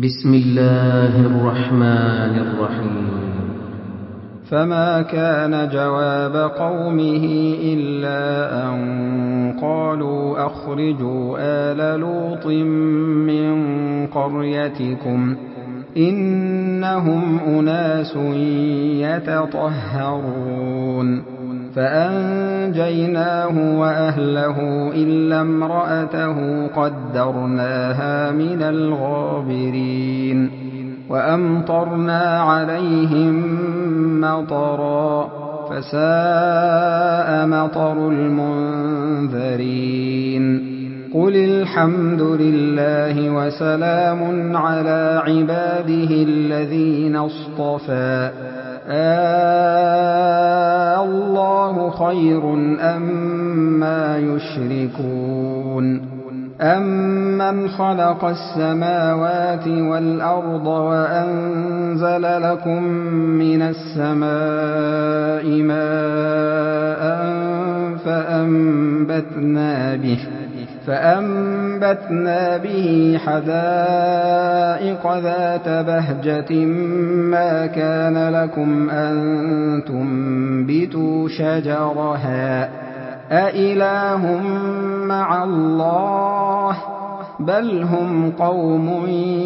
بسم الله الرحمن الرحيم. فما كان جواب قومه إلا أن قالوا أخرجوا آل لوط من قريتكم إنهم أناس يتطهرون فأنجيناه وأهله إلا امرأته قدرناها من الغابرين وأمطرنا عليهم مطرا فساء مطر المنذرين قل الحمد لله وسلام على عباده الذين اصطفى الله خير أما يشركون أمن خلق السماوات والأرض وأنزل لكم من السماء ماء فأنبتنا به حدائق ذات بهجة ما كان لكم أن تنبتوا شجرها أإله مع الله بل هم قوم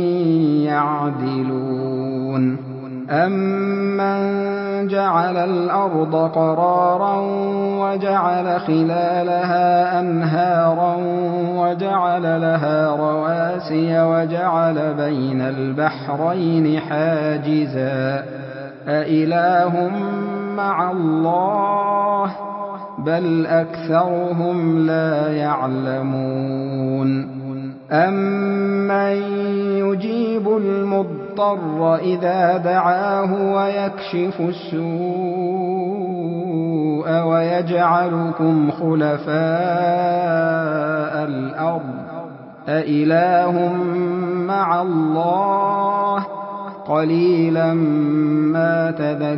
يعدلون أمن جعل الأرض قرارا وجعل خلالها أنهارا وجعل لها رواسي وجعل بين البحرين حاجزا أإله مع الله بل أكثرهم لا يعلمون أمن يجيب المضطر إذا دعاه ويكشف السوء ويجعلكم خلفاء الأرض أإله مع الله قليلا ما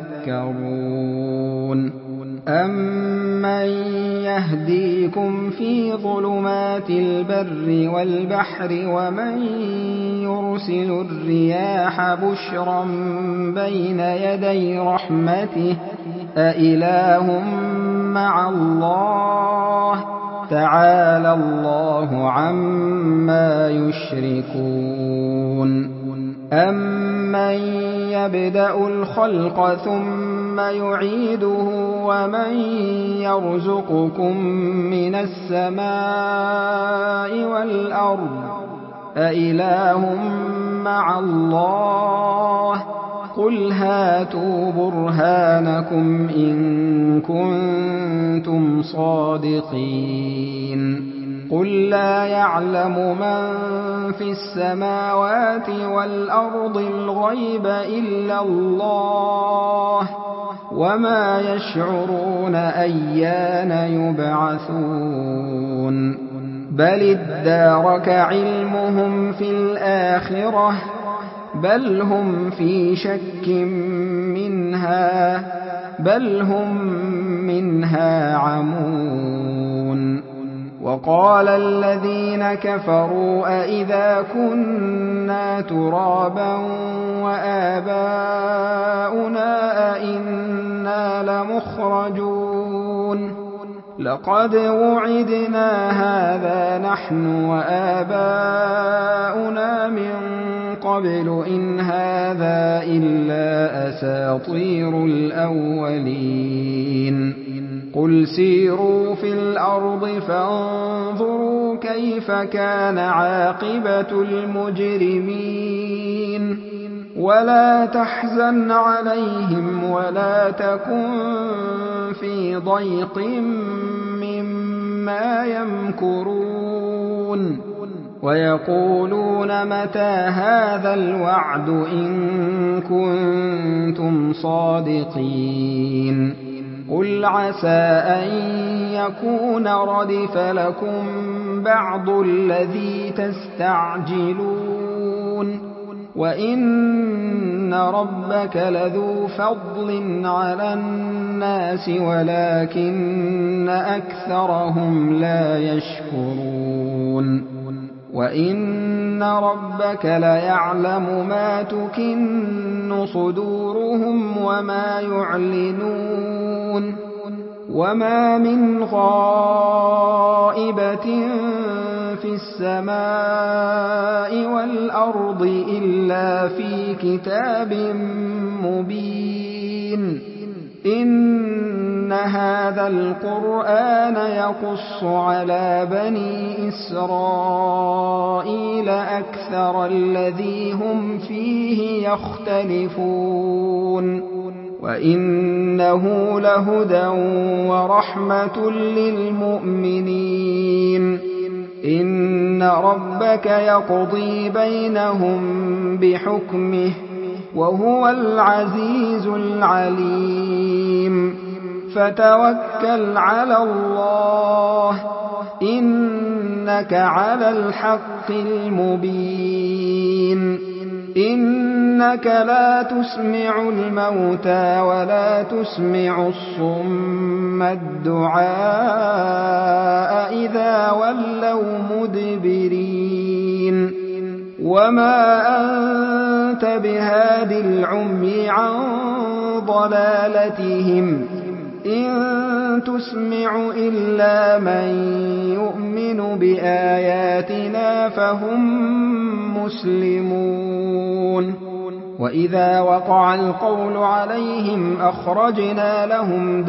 تذكرون أمن يهديكم في ظلمات البر والبحر ومن يرسل الرياح بشرا بين يدي رحمته أإله مع الله تعالى الله عما يشركون أمن يبدأ الخلق ثم يعيده ومن يرزقكم من السماء والأرض أإله مع الله قل هاتوا برهانكم إن كنتم صادقين قل لا يعلم من في السماوات والأرض الغيب إلا الله وما يشعرون أيان يبعثون بل ادارك علمهم في الآخرة بل هم في شك منها بل هم منها عمون وقال الذين كفروا أئذا كنا ترابا وآباؤنا أئنا لمخرجون لقد وعدنا هذا نحن وآباؤنا من قبل إن هذا إلا أساطير الأولين قل سيروا في الأرض فانظروا كيف كان عاقبة المجرمين ولا تحزن عليهم ولا تكن في ضيق مما يمكرون ويقولون متى هذا الوعد إن كنتم صادقين قل عسى أن يكون ردف لكم بعض الذي تستعجلون وإن ربك لذو فضل على الناس ولكن أكثرهم لا يشكرون وإن ربك ليعلم ما تكن صدورهم وما يعلنون وما من غائبة في السماء والأرض إلا في كتاب مبين إن هذا القرآن يقص على بني إسرائيل أكثر الذي هم فيه يختلفون وإنه لهدى ورحمة للمؤمنين إن ربك يقضي بينهم بحكمه وهو العزيز العليم فتوكل على الله إنك على الحق المبين إنك لا تسمع الموتى ولا تسمع الصم الدعاء إذا ولوا مدبرين وما أنت بهاد العمي عن ضلالتهم إن تسمع إلا من يؤمن بآياتنا فهم مسلمون وإذا وقع القول عليهم أخرجنا لهم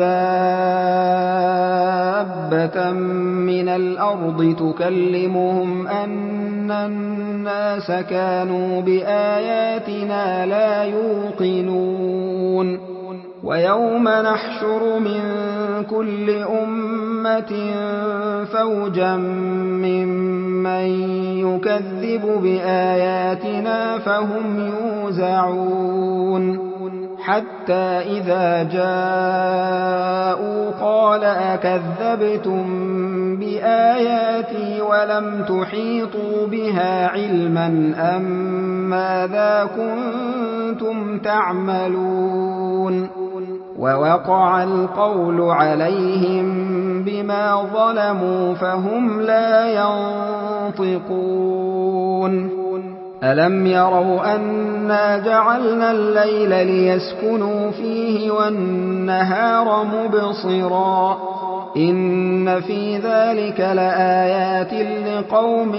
دابة من الأرض تكلمهم أن الناس كانوا بآياتنا لا يوقنون ويوم نحشر من كل أمة فوجا ممن يكذب بآياتنا فهم يوزعون حتى إذا جاءوا قال أكذبتم بآياتي ولم تحيطوا بها علما أم ماذا كنتم تعملون ووقع القول عليهم بما ظلموا فهم لا ينطقون ألم يروا أنا جعلنا الليل ليسكنوا فيه والنهار مبصرا إن في ذلك لآيات لقوم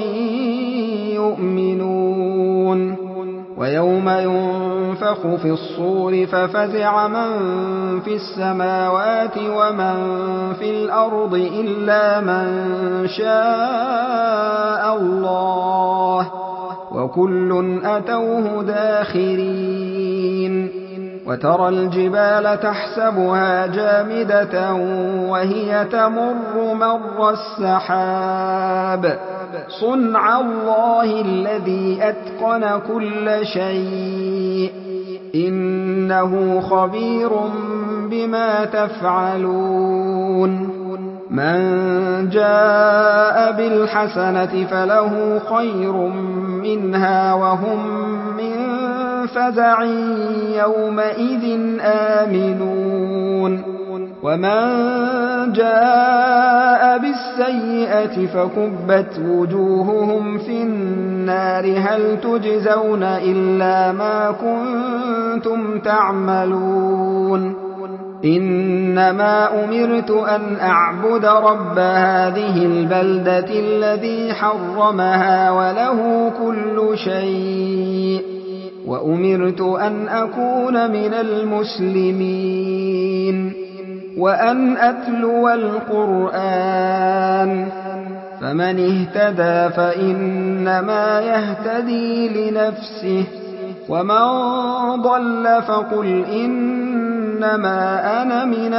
يؤمنون ويوم ينفخ في الصور ففزع من في السماوات ومن في الأرض إلا من شاء الله وكل أتوه داخرين وترى الجبال تحسبها جامدة وهي تمر مر السحاب صنع الله الذي أتقن كل شيء إنه خبير بما تفعلون من جاء بالحسنة فله خير منها وهم من فزع يومئذ آمنون ومن جاء بالسيئة فكبت وجوههم في النار هل تجزون إلا ما كنتم تعملون إنما أمرت أن أعبد رب هذه البلدة الذي حرمها وله كل شيء وأمرت أن أكون من المسلمين وأن أتلو القرآن فمن اهتدى فإنما يهتدي لنفسه ومن ضل فقل إنما أنا من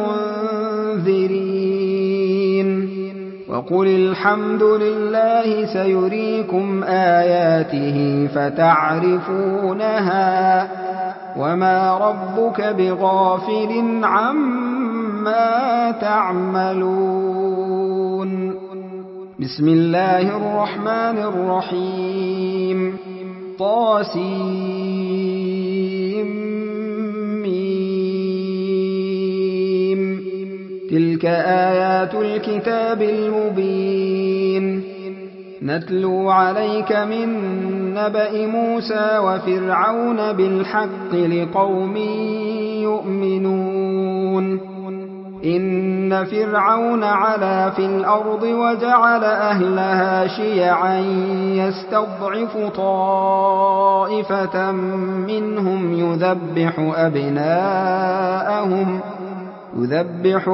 المنذرين وقل الحمد لله سيريكم آياته فتعرفونها وما ربك بغافل عما تعملون بسم الله الرحمن الرحيم طاسيم تلك آيات الكتاب المبين نتلو عليك من نبأ موسى وفرعون بالحق لقوم يؤمنون إن فرعون علا في الأرض وجعل أهلها شيعا يستضعف طائفة منهم يذبح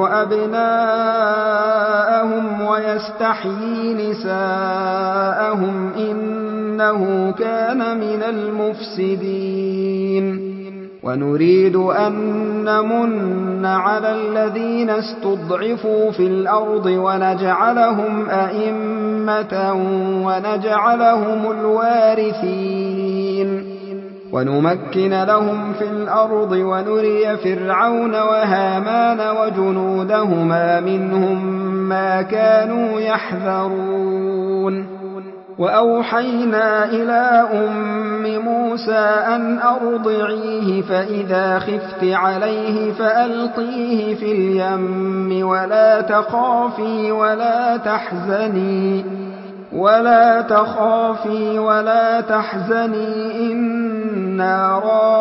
أبناءهم ويستحيي نساءهم إنه كان من المفسدين ونريد أن نمن على الذين استضعفوا في الأرض ونجعلهم أئمة ونجعلهم الوارثين ونمكن لهم في الأرض ونري فرعون وهامان وجنودهما منهم ما كانوا يحذرون وأوحينا إلى أم موسى أن أرضعيه فإذا خفت عليه فألقيه في اليم ولا تخافي ولا تحزني إنا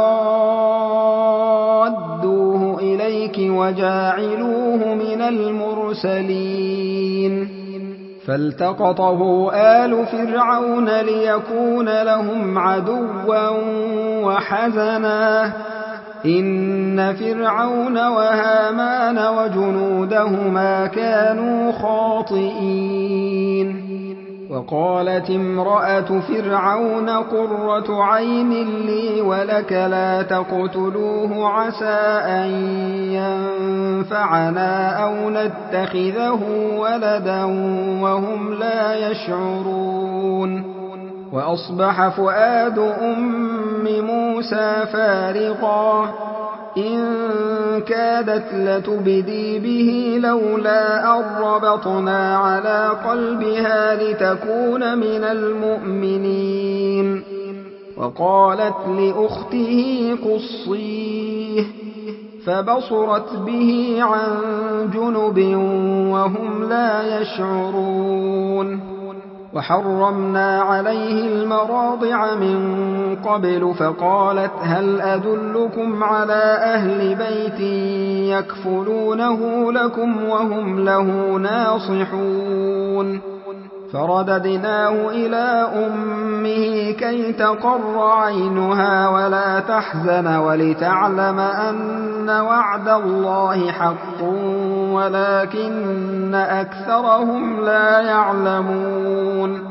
رادوه إليك وجاعلوه من المرسلين فالتقطه آل فرعون ليكون لهم عدوا وحزنا إن فرعون وهامان وجنودهما كانوا خاطئين وقالت امرأة فرعون قرة عين لي ولك لا تقتلوه عسى أن ينفعنا أو نتخذه ولدا وهم لا يشعرون وأصبح فؤاد أم موسى فارغا إن كادت لتبدي به لولا أن ربطنا على قلبها لتكون من المؤمنين وقالت لأخته قصيه فبصرت به عن جنب وهم لا يشعرون وحرمنا عليه المراضع من قبل فقالت هل أدلكم على أهل بيت يكفلونه لكم وهم له ناصحون فرددناه إلى أمه كي تقر عينها ولا تحزن ولتعلم أن وعد الله حق ولكن أكثرهم لا يعلمون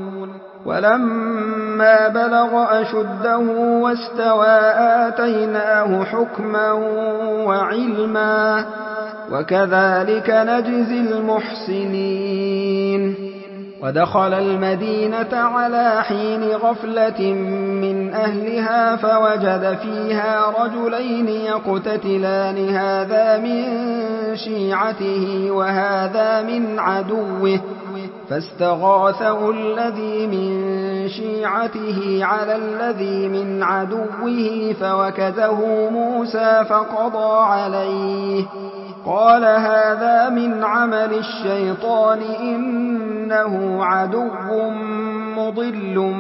ولما بلغ أشده واستوى آتيناه حكما وعلما وكذلك نجزي المحسنين ودخل المدينة على حين غفلة من أهلها فوجد فيها رجلين يقتتلان هذا من شيعته وهذا من عدوه فاستغاثه الذي من شيعته على الذي من عدوه فوكزه موسى فقضى عليه قال هذا من عمل الشيطان إنه عدو مضل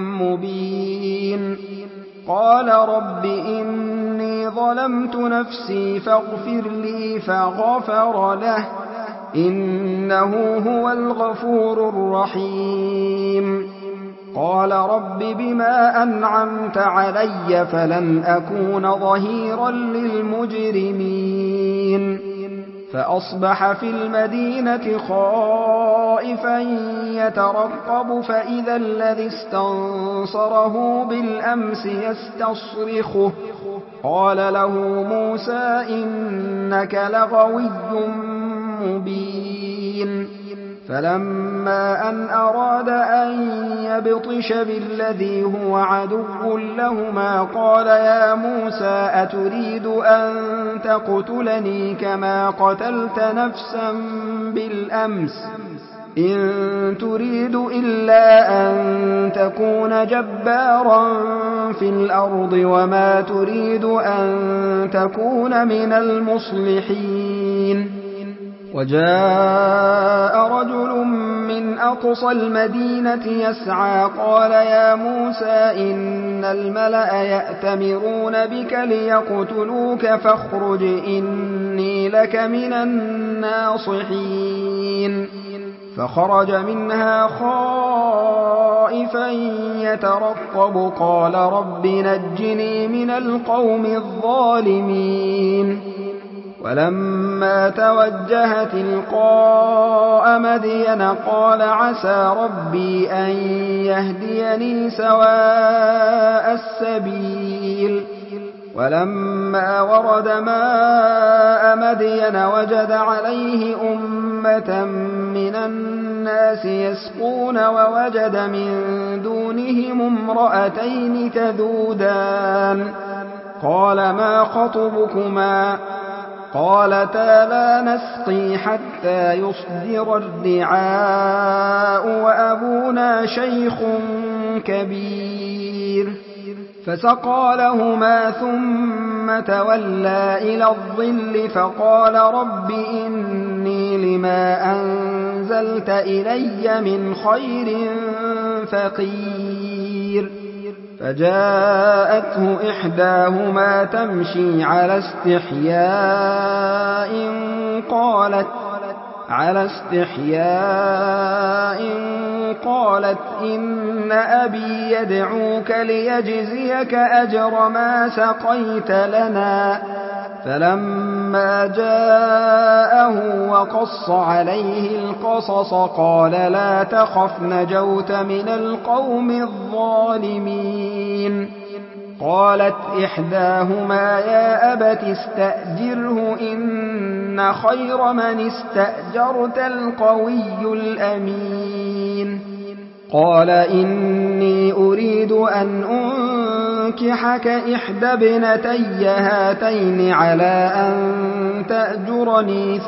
مبين قال رب إني ظلمت نفسي فاغفر لي فغفر له إنه هو الغفور الرحيم قال رب بما أنعمت علي فلن أكون ظهيرا للمجرمين فأصبح في المدينة خائفا يترقب فإذا الذي استنصره بالأمس يستصرخه قال له موسى إنك لغوي مبين فلما أن أراد أن يبطش بالذي هو عدو لهما قال يا موسى أتريد أن تقتلني كما قتلت نفسا بالأمس إن تريد إلا أن تكون جبارا في الأرض وما تريد أن تكون من المصلحين وجاء رجل من أقصى المدينة يسعى قال يا موسى إن الملأ يأتمرون بك ليقتلوك فاخرج إني لك من الناصحين فخرج منها خائفا يترقب قال رب نجني من القوم الظالمين ولما توجه تلقاء مدين قال عسى ربي أن يهديني سواء السبيل ولما ورد ماء مدين وجد عليه أمة من الناس يسقون ووجد من دونهم امرأتين تذودان قال ما خطبكما قالتا لا نسقي حتى يصدر الرعاء وأبونا شيخ كبير فسقى لهما ثم تولى إلى الظل فقال رب إني لما أنزلت إلي من خير فقير فجاءته إحداهما تمشي على استحياء قالت إن أبي يدعوك ليجزيك أجر ما سقيت لنا فلما جاءه وقص عليه القصص قال لا تخف نجوت من القوم الظالمين قالت إحداهما يا أبت استأجره إن خير من استأجرت القوي الأمين قال إني أريد أن أنكحك إحدى ابنتي هاتين على أن تأجرني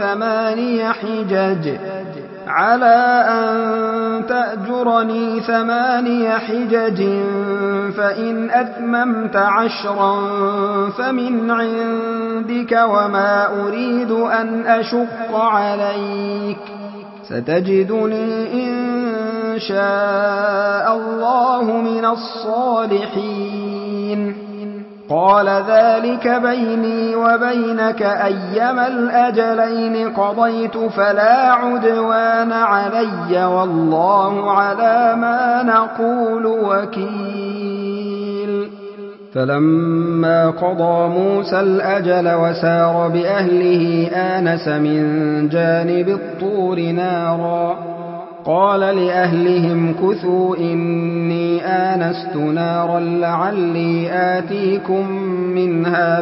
8 حجج فإن أتممت 10 فمن عندك وما أريد أن أشق عليك ستجدني إن شاء الله من الصالحين قال ذلك بيني وبينك أيما الأجلين قضيت فلا عدوان علي والله على ما نقول وكيل فلما قضى موسى الأجل وسار بأهله آنس من جانب الطور نارا قال لأهلهم كثوا إني آنست نارا لعلي آتيكم منها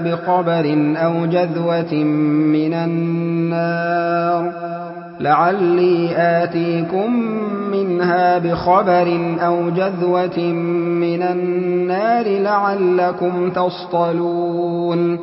بخبر أو جذوة من النار لعلكم تصطلون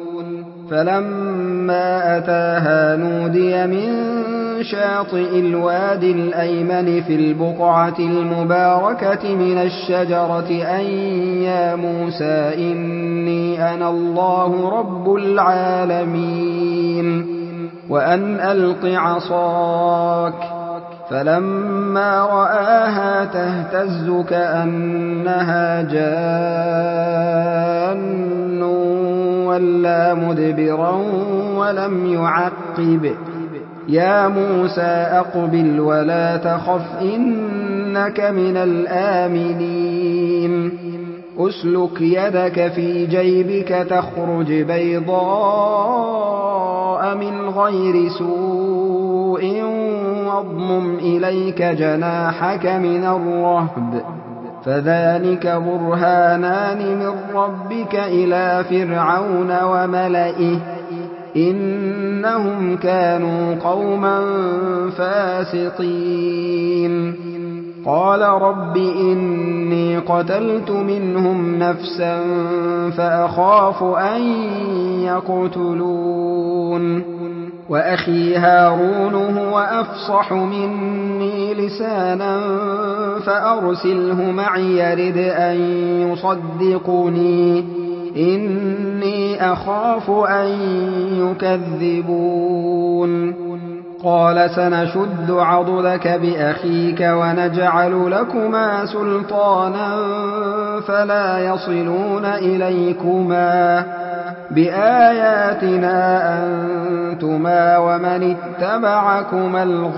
فلما أتاها نودي من شاطئ الوادي الأيمن في البقعة المباركة من الشجرة أن يا موسى إني أنا الله رب العالمين وأن ألق عصاك فلما رآها تهتز كأنها جان ولا مدبرا ولم يعقب يا موسى أقبل ولا تخف إنك من الآمنين أسلك يدك في جيبك تخرج بيضاء من غير سوء واضمم إليك جناحك من الرهب فذلك برهانان من ربك إلى فرعون وملئه إنهم كانوا قوما فاسقين قال رب إني قتلت منهم نفسا فأخاف أن يقتلون وأخي هارون هو أفصح مني لسانا فأرسله معي يرد أن يصدقني إني أخاف أن يكذبون قال سنشد عضدك بأخيك ونجعل لكما سلطانا فلا يصلون إليكما بآياتنا أنتما ومن اتبعكما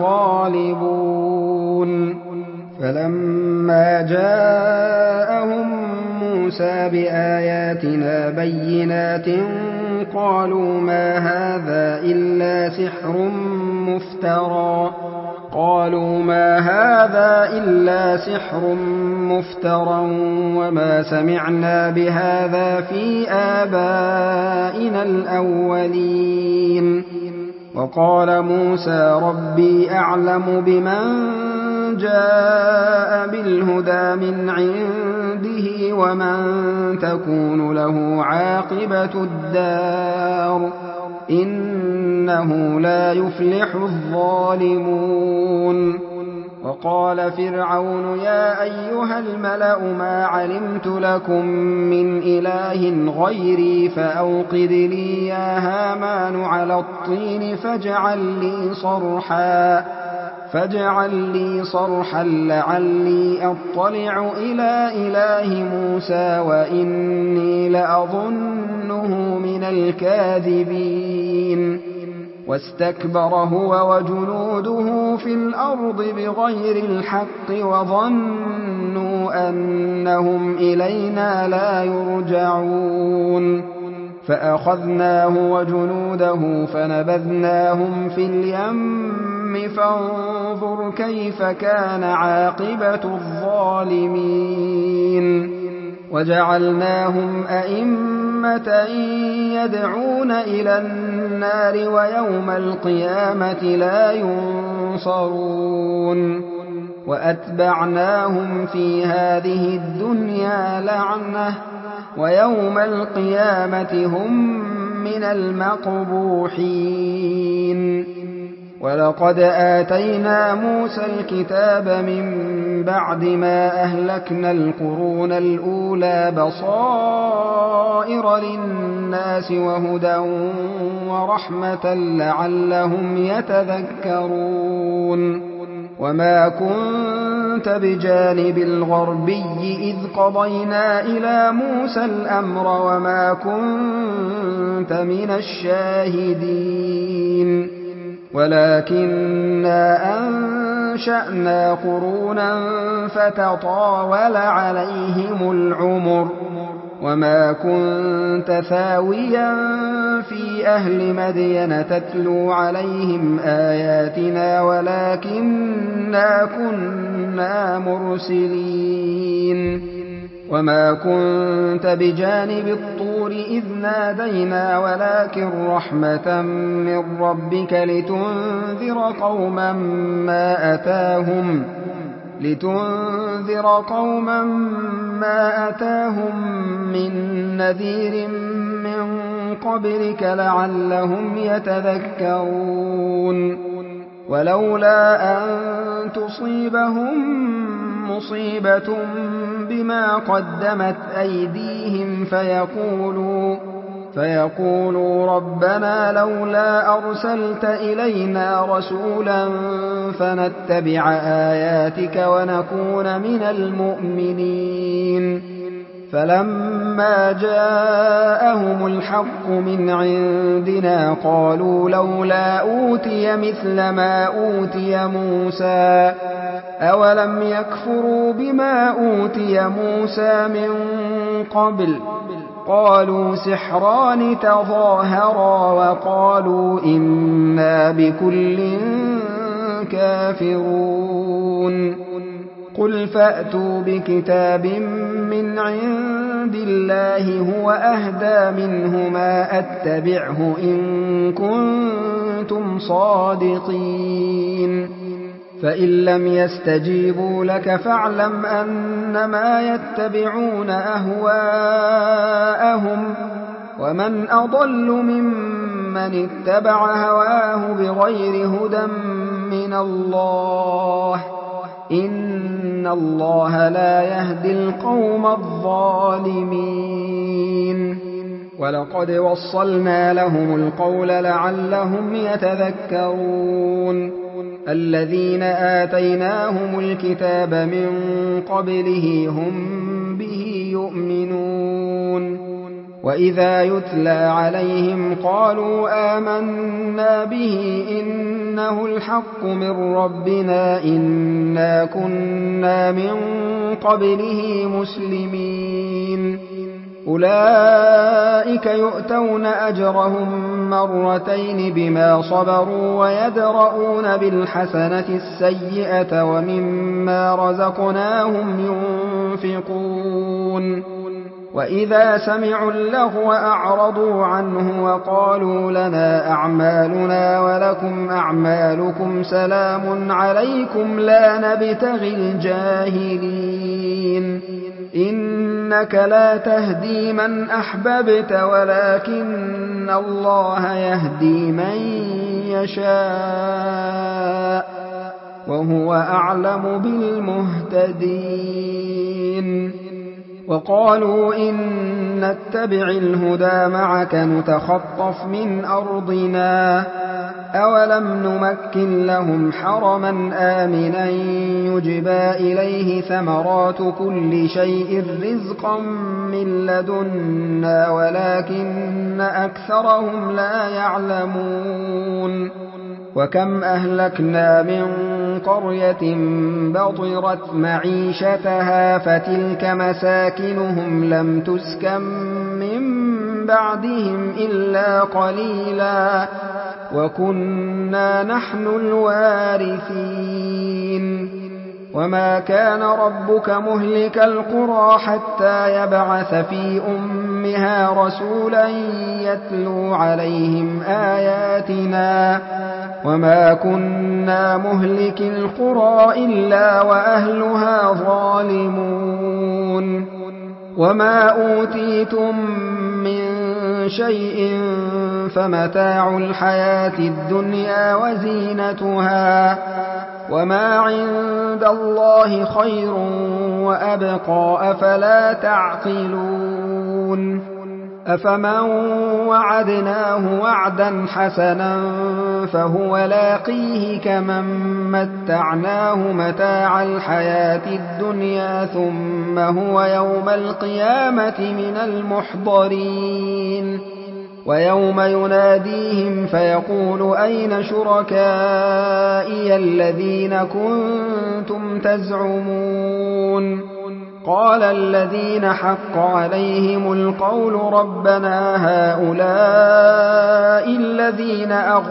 الغالبون فلما جاءهم موسى بآياتنا بينات قالوا ما هذا إلا سحر مفترى وما سمعنا بهذا في آبائنا الأولين وقال موسى ربي أعلم بمن جاء بالهدى من عنده ومن تكون له عاقبة الدار إنه لا يفلح الظالمون وقال فرعون يا أيها الملأ ما علمت لكم من إله غيري فأوقد لي يا هامان على الطين فاجعل لي صرحا لعلي أطلع إلى إله موسى وإني لأظنه من الكاذبين واستكبر هو وجنوده في الأرض بغير الحق وظنوا أنهم إلينا لا يرجعون فأخذناه وجنوده فنبذناهم في اليم فانظر كيف كان عاقبة الظالمين وجعلناهم أئمة يدعون إلى النار ويوم القيامة لا ينصرون وأتبعناهم في هذه الدنيا لعنة ويوم القيامة هم من المقبوحين ولقد آتينا موسى الكتاب من بعد ما أهلكنا القرون الأولى بصائر للناس وهدى ورحمة لعلهم يتذكرون وما كنت بجانب الغربي إذ قضينا إلى موسى الأمر وما كنت من الشاهدين ولكننا أنشأنا قرونا فتطاول عليهم العمر وما كنت ثاويا في أهل مدين تتلو عليهم آياتنا ولكننا كنا مرسلين وما كنت بجانب الطور إذ نادينا ولكن رحمة من ربك لتنذر قوما ما أتاهم من نذير من قبلك لعلهم يتذكرون ولولا أن تصيبهم مصيبة بما قدمت أيديهم فيقولوا ربنا لولا أرسلت إلينا رسولا فنتبع آياتك ونكون من المؤمنين فلما جاءهم الحق من عندنا قالوا لولا أوتي مثل ما أوتي موسى أولم يكفروا بما أوتي موسى من قبل قالوا سحران تظاهرا وقالوا إنا بكل كافرون قل فأتوا بكتاب من عند الله هو أهدى منهما أتبعه إن كنتم صادقين فإن لم يستجيبوا لك فاعلم أنما يتبعون أهواءهم ومن أضل ممن اتبع هواه بغير هدى من الله إن الله لا يهدي القوم الظالمين ولقد وصلنا لهم القول لعلهم يتذكرون الذين آتيناهم الكتاب من قبله هم به يؤمنون وإذا يتلى عليهم قالوا آمنا به إنه الحق من ربنا إنا كنا من قبله مسلمين أولئك يؤتون أجرهم مرتين بما صبروا ويدرؤون بالحسنة السيئة ومما رزقناهم ينفقون وإذا سمعوا اللغو أعرضوا عنه وقالوا لنا أعمالنا ولكم أعمالكم سلام عليكم لا نبتغي الجاهلين إنك لا تهدي من أحببت ولكن الله يهدي من يشاء وهو أعلم بالمهتدين وقالوا إن نتبع الهدى معك نتخطف من أرضنا أولم نمكن لهم حرما آمنا يجبى إليه ثمرات كل شيء رزقا من لدنا ولكن أكثرهم لا يعلمون وكم أهلكنا من قرية بطرت معيشتها فتلك مساكنهم لم تسكن من بعدهم إلا قليلا وكنا نحن الوارثين وما كان ربك مهلك القرى حتى يبعث في أمها رسولا يتلو عليهم آياتنا وما كنا مهلك القرى إلا وأهلها ظالمون وما أوتيتم من شيء فمتاع الحياة الدنيا وزينتها وما عند الله خير وأبقى أفلا تعقلون أفمن وعدناه وعدا حسنا فهو لاقيه كمن متعناه متاع الحياة الدنيا ثم هو يوم القيامة من المحضرين ويوم يناديهم فيقول أين شركائي الذين كنتم تزعمون قال الذين حق عليهم القول ربنا هؤلاء الذين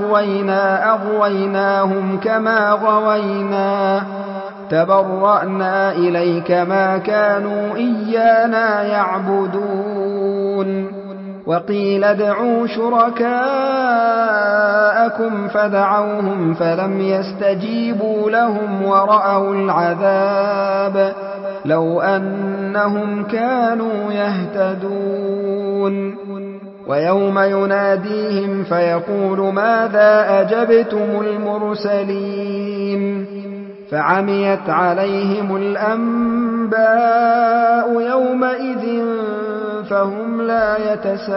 أغويناهم كما غوينا تبرأنا إليك ما كانوا إيانا يعبدون وقيل ادعوا شركاءكم فدعوهم فلم يستجيبوا لهم ورأوا العذاب لو أنهم كانوا يهتدون ويوم يناديهم فيقول ماذا أجبتم المرسلين فعميت عليهم الأنباء يومئذ فهم لا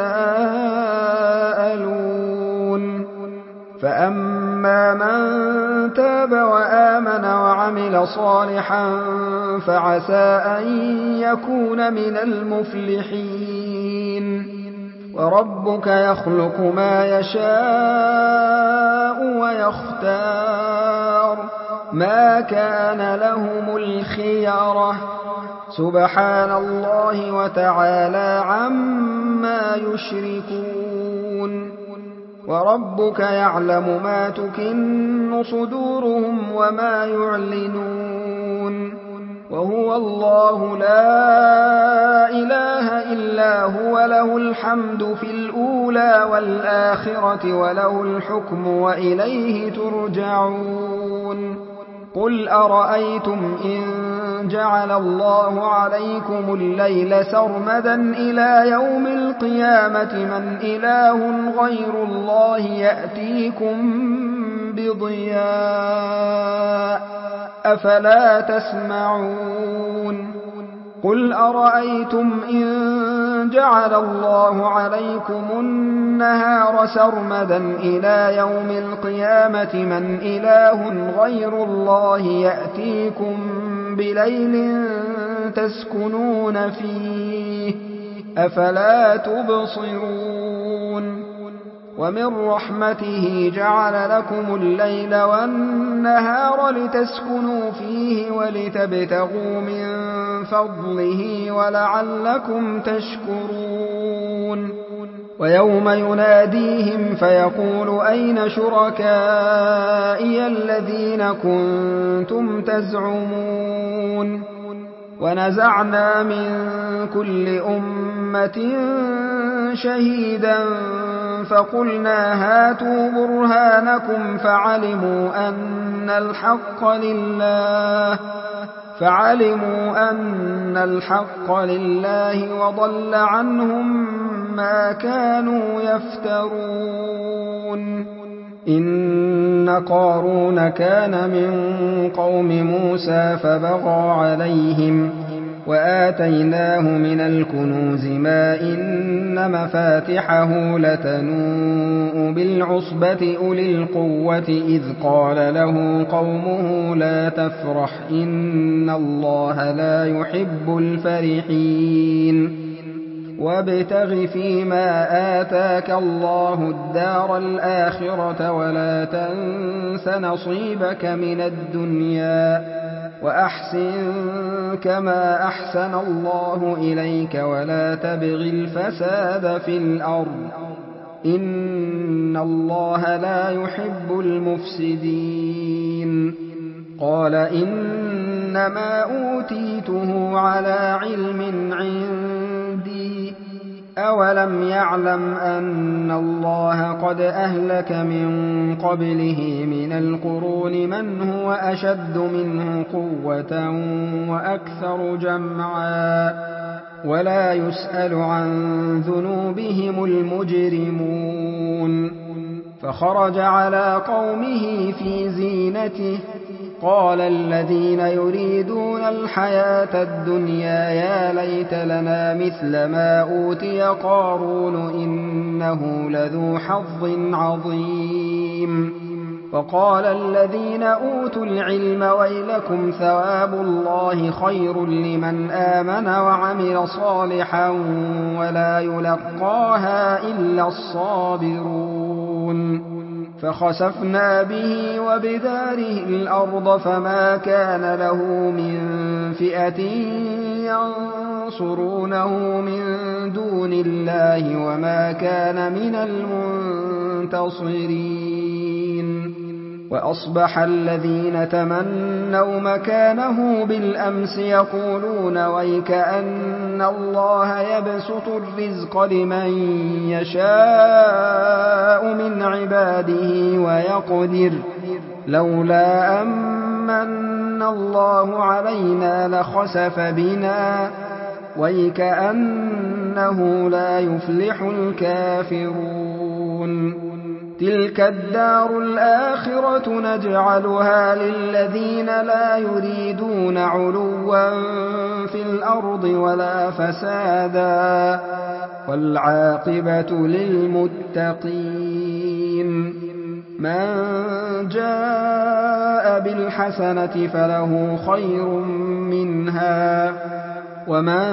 يتساءلون فأما من تاب وآمن وعمل صالحا فعسى أن يكون من المفلحين وربك يخلق ما يشاء ويختار ما كان لهم الخيرة سبحان الله وتعالى عما يشركون وربك يعلم ما تكن صدورهم وما يعلنون وهو الله لا إله إلا هو له الحمد في الأولى والآخرة وله الحكم وإليه ترجعون قل أرأيتم إن جعل الله عليكم الليل سرمدا إلى يوم القيامة من إله غير الله يأتيكم بضياء أفلا تسمعون قل أرأيتم إن جعل الله عليكم النهار سرمدا إلى يوم القيامة من إله غير الله يأتيكم بليل تسكنون فيه أفلا تبصرون ومن رحمته جعل لكم الليل والنهار لتسكنوا فيه ولتبتغوا من فضله ولعلكم تشكرون ويوم يناديهم فيقول أين شركائي الذين كنتم تزعمون ونزعنا من كل أمة شهيدا فقلنا هاتوا برهانكم فعلموا أن الحق لله وضل عنهم ما كانوا يفترون إن قارون كان من قوم موسى فبغى عليهم وآتيناه من الكنوز ما إن مفاتحه لتنوء بالعصبة أولي القوة إذ قال له قومه لا تفرح إن الله لا يحب الفرحين وابتغ فيما آتاك الله الدار الآخرة ولا تنس نصيبك من الدنيا وأحسن كما أحسن الله إليك ولا تبغ الفساد في الأرض إن الله لا يحب المفسدين قال إنما أوتيته على علم عندي أولم يعلم أن الله قد أهلك من قبله من القرون من هو أشد منه قوة وأكثر جمعا ولا يسأل عن ذنوبهم المجرمون فخرج على قومه في زينته قال الذين يريدون الحياة الدنيا يا ليت لنا مثل ما أوتي قارون إنه لذو حظ عظيم وقال الذين أوتوا العلم ويلكم ثواب الله خير لمن آمن وعمل صالحا ولا يلقاها إلا الصابرون فخسفنا به وبداره الأرض فما كان له من فئة ينصرونه من دون الله وما كان من المنتصرين وأصبح الذين تمنوا مكانه بالأمس يقولون ويكأن الله يبسط الرزق لمن يشاء من عباده ويقدر لولا أمن الله علينا لخسف بنا ويكأنه لا يفلح الكافرون تلك الدار الآخرة نجعلها للذين لا يريدون علوا في الأرض ولا فسادا والعاقبة للمتقين من جاء بالحسنة فله خير منها ومن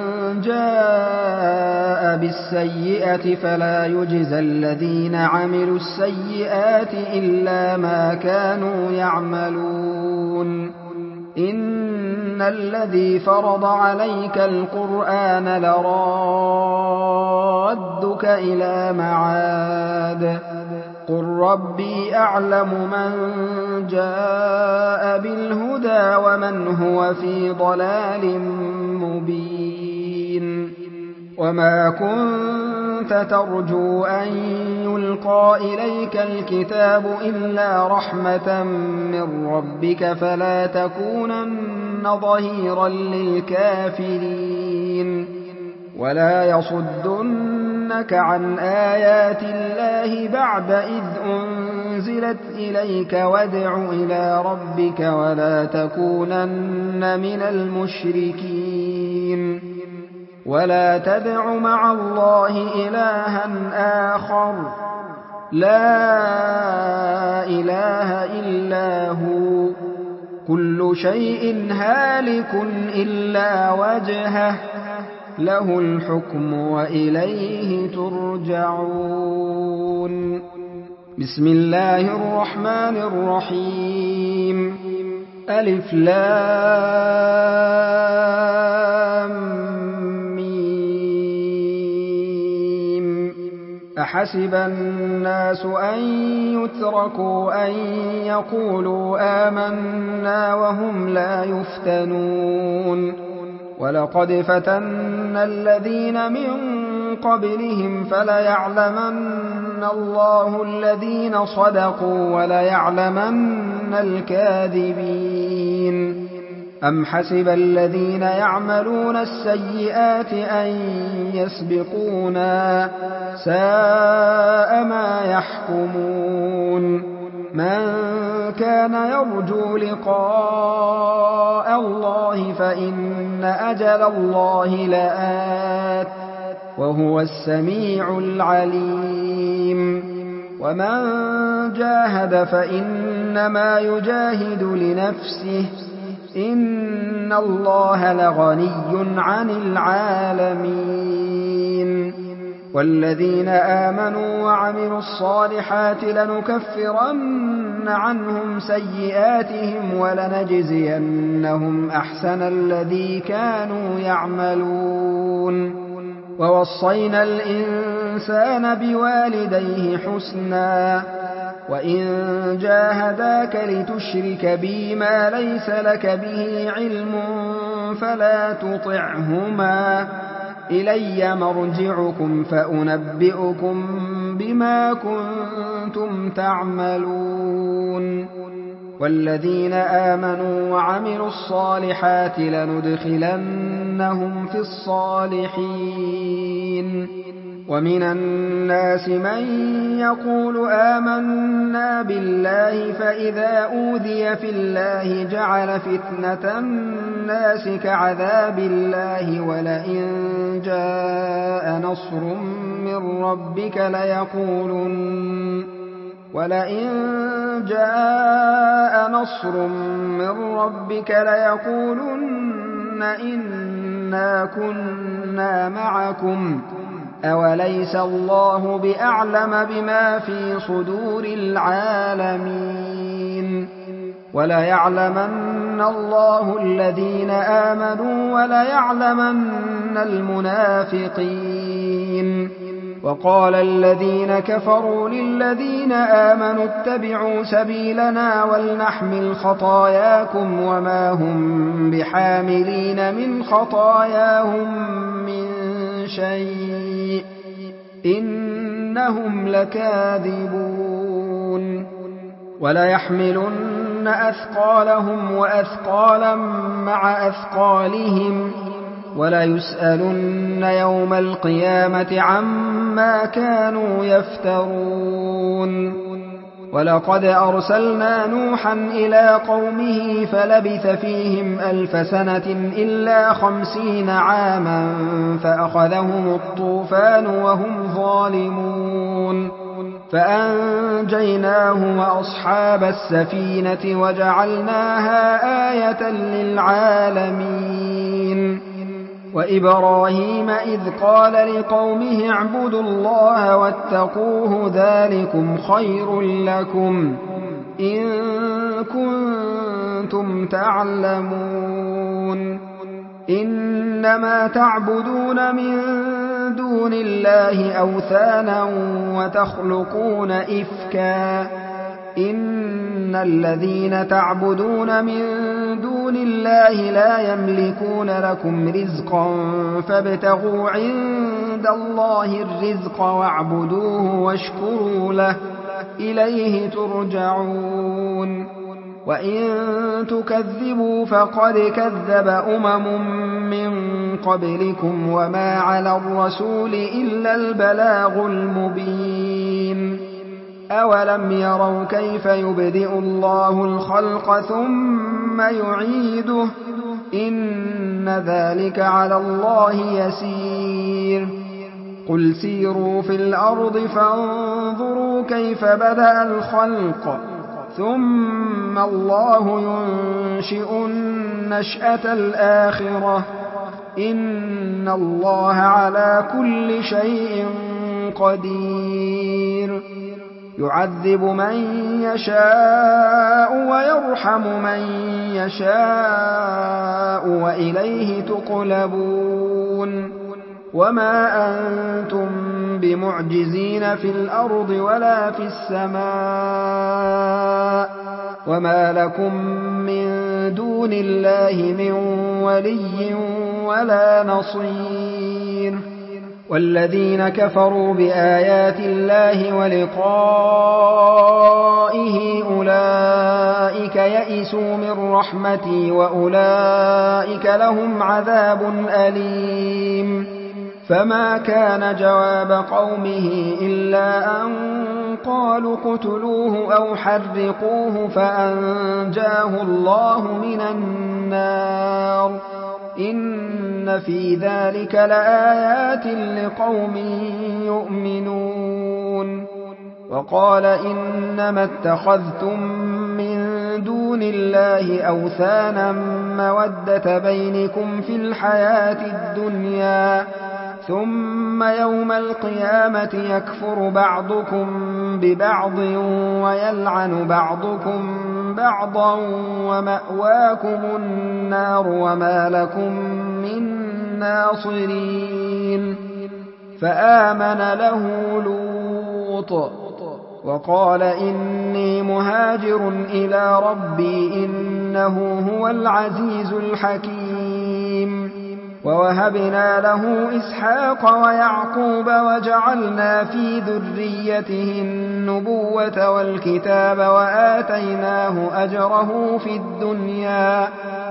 جاء بالسيئة فلا يجزى الذين عملوا السيئات إلا ما كانوا يعملون إن الذي فرض عليك القرآن لرادك إلى معاد قل ربي أعلم من جاء بالهدى ومن هو في ضلال مبين وما كنت ترجو أن يلقى إليك الكتاب إلا رحمة من ربك فلا تكونن ظهيرا للكافرين ولا يصدنك عن آيات الله بعد إذ أنزلت إليك وادع إلى ربك ولا تكونن من المشركين ولا تدع مع الله إلها آخر لا إله إلا هو كل شيء هالك إلا وجهه له الحكم وإليه ترجعون. بسم الله الرحمن الرحيم. ألف لام ميم. أحسب الناس أن يتركوا أن يقولوا آمنا وهم لا يفتنون ولقد فتنا الذين من قبلهم فليعلمن الله الذين صدقوا وليعلمن الكاذبين. أم حسب الذين يعملون السيئات أن يسبقونا ساء ما يحكمون. من كان يرجو لقاء الله فإن أجل الله لآت وهو السميع العليم. ومن جاهد فإنما يجاهد لنفسه إن الله لغني عن العالمين. والذين آمنوا وعملوا الصالحات لنكفرن عنهم سيئاتهم ولنجزينهم أحسن الذي كانوا يعملون. ووصينا الإنسان بوالديه حسنا وإن جاهداك لتشرك بي ما ليس لك به علم فلا تطعهما إلي مرجعكم فأنبئكم بما كنتم تعملون. والذين آمنوا وعملوا الصالحات لندخلنهم في الصالحين. ومن الناس من يقول آمنا بالله فإذا أوذي في الله جعل فتنة الناس كعذاب الله ولئن جاء نصر من ربك ليقولن إنا كنا معكم أوليس الله بأعلم بما في صدور العالمين. وليعلمن الله الذين آمنوا وليعلمن المنافقين. وقال الذين كفروا للذين آمنوا اتبعوا سبيلنا ولنحمل خطاياكم وما هم بحاملين من خطاياهم من شيء إنهم لكاذبون. وليحملن أثقالهم وأثقالا مع أثقالهم وليسألن يوم القيامة عما كانوا يفترون. ولقد أرسلنا نوحا إلى قومه فلبث فيهم 1000 سنة إلا 50 عاما فأخذهم الطوفان وهم ظالمون فأنجيناه وأصحاب السفينة وجعلناها آية للعالمين. وإبراهيم إذ قال لقومه اعبدوا الله واتقوه ذلكم خير لكم إن كنتم تعلمون. إنما تعبدون من دون الله أوثانا وتخلقون إفكا إن الذين تعبدون من دون الله لا يملكون لكم رزقا فابتغوا عند الله الرزق واعبدوه واشكروا له إليه ترجعون. وإن تكذبوا فقد كذب من قبلكم وما على الرسول إلا البلاغ المبين. أولم يروا كيف يبدئ الله الخلق ثم يعيده إن ذلك على الله يسير قل سيروا في الأرض فانظروا كيف بدأ الخلق ثم الله ينشئ النشأة الآخرة إن الله على كل شيء قدير يعذب من يشاء ويرحم من يشاء وإليه تقلبون وما أنتم بمعجزين في الأرض ولا في السماء وما لكم من دون الله من ولي ولا نصير والذين كفروا بآيات الله ولقائه أولئك يئسوا من رحمتي وأولئك لهم عذاب أليم فما كان جواب قومه إلا أن قالوا اقتلوه أو حرقوه فأنجاه الله من النار إن في ذلك لآيات لقوم يؤمنون وقال إنما اتخذتم من دون الله أوثانا مودة بينكم في الحياة الدنيا ثم يوم القيامة يكفر بعضكم ببعض ويلعن بعضكم بعضا ومأواكم النار وما لكم من ناصرين فآمن له لوط وقال إني مهاجر إلى ربي إنه هو العزيز الحكيم ووهبنا له إسحاق ويعقوب وجعلنا في ذريته النبوة والكتاب وآتيناه أجره في الدنيا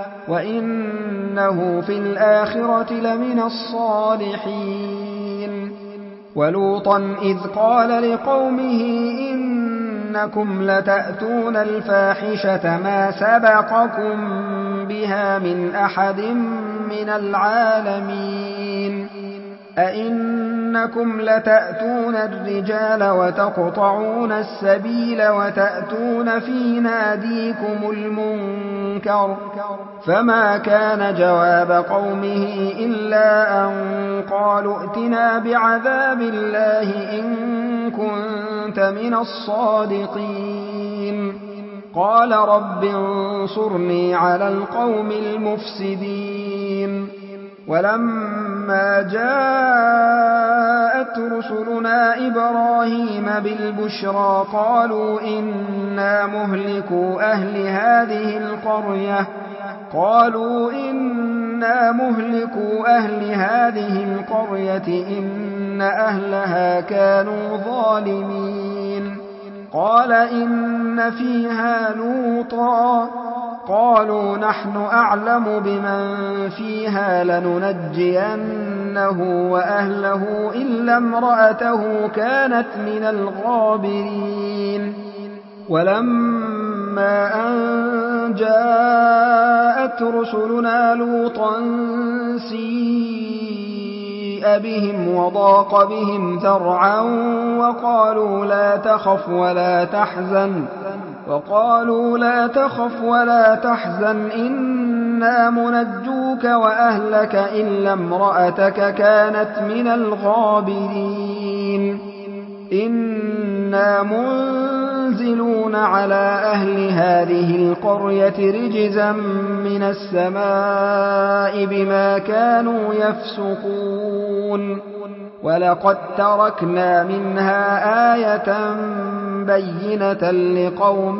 وإنه في الآخرة لمن الصالحين ولوطا إذ قال لقومه إنكم لتأتون الفاحشة ما سبقكم بها من أحد من العالمين أئنكم لتأتون الرجال وتقطعون السبيل وتأتون في ناديكم المنكر فما كان جواب قومه إلا أن قالوا ائتنا بعذاب الله إن كنت من الصادقين قال رب انصرني على القوم المفسدين ولما جاءت رسلنا إبراهيم بالبشرى قالوا إنا مهلكو أهل هذه القرية إن أهلها كانوا ظالمين قال إن فيها لوطا قالوا نحن أعلم بمن فيها لننجينه وأهله إلا امرأته كانت من الغابرين ولما أن جاءت رسلنا لوطا سيء بهم وضاق بهم ذرعا وقالوا لا تخف ولا تحزن إنا منجوك وأهلك إلا امرأتك كانت من الغابرين إنا منزلون على أهل هذه القرية رجزا من السماء بما كانوا يفسقون ولقد تركنا منها آية بينة لقوم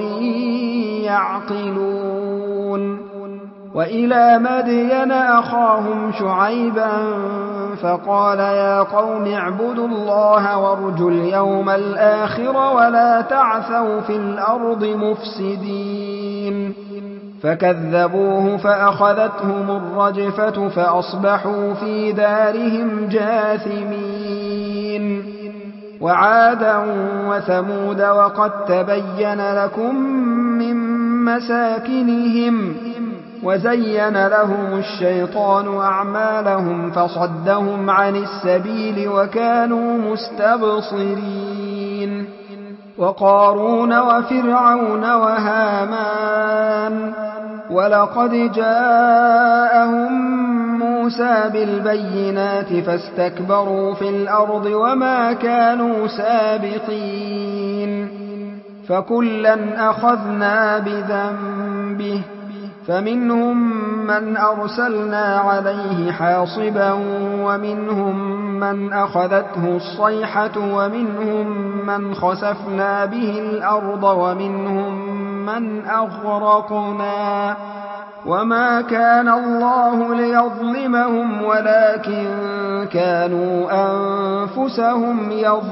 يعقلون وإلى مدين أخاهم شعيبا فقال يا قوم اعبدوا الله وارجوا اليوم الآخر ولا تعثوا في الأرض مفسدين فكذبوه فأخذتهم الرجفة فأصبحوا في دارهم جاثمين وعادا وثمود وقد تبين لكم من مساكنهم وزين لهم الشيطان أعمالهم فصدهم عن السبيل وكانوا مستبصرين وقارون وفرعون وهامان ولقد جاءهم موسى بالبينات فاستكبروا في الأرض وما كانوا سابقين فكلا أخذنا بذنبه فمنهم من أرسلنا عليه حاصبا ومنهم من أخذته الصيحة ومنهم من خسفنا به الأرض ومنهم من أغرقنا وما كان الله ليظلمهم ولكن كانوا أنفسهم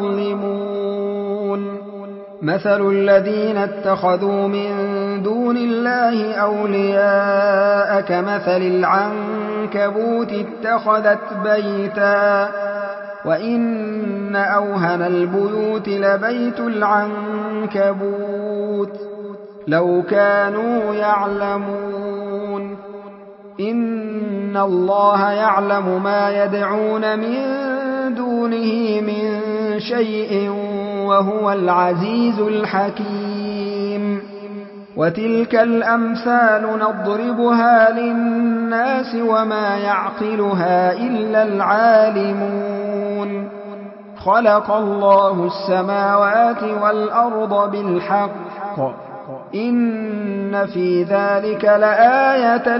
يظلمون مثل الذين اتخذوا من دون الله أولياء كمثل العنكبوت اتخذت بيتا وإن أوهن البيوت لبيت العنكبوت لو كانوا يعلمون إن الله يعلم ما يدعون من دونه من شيء وهو العزيز الحكيم وتلك الأمثال نضربها للناس وما يعقلها إلا العالمون خلق الله السماوات والأرض بالحق إن في ذلك لآية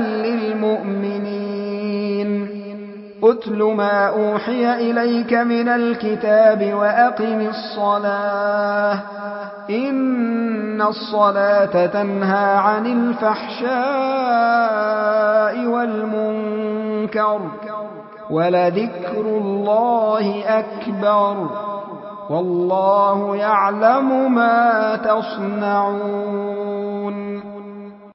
للمؤمنين أتل ما أوحي إليك من الكتاب وأقم الصلاة إن الصلاة تنهى عن الفحشاء والمنكر ولذكر الله أكبر والله يعلم ما تصنعون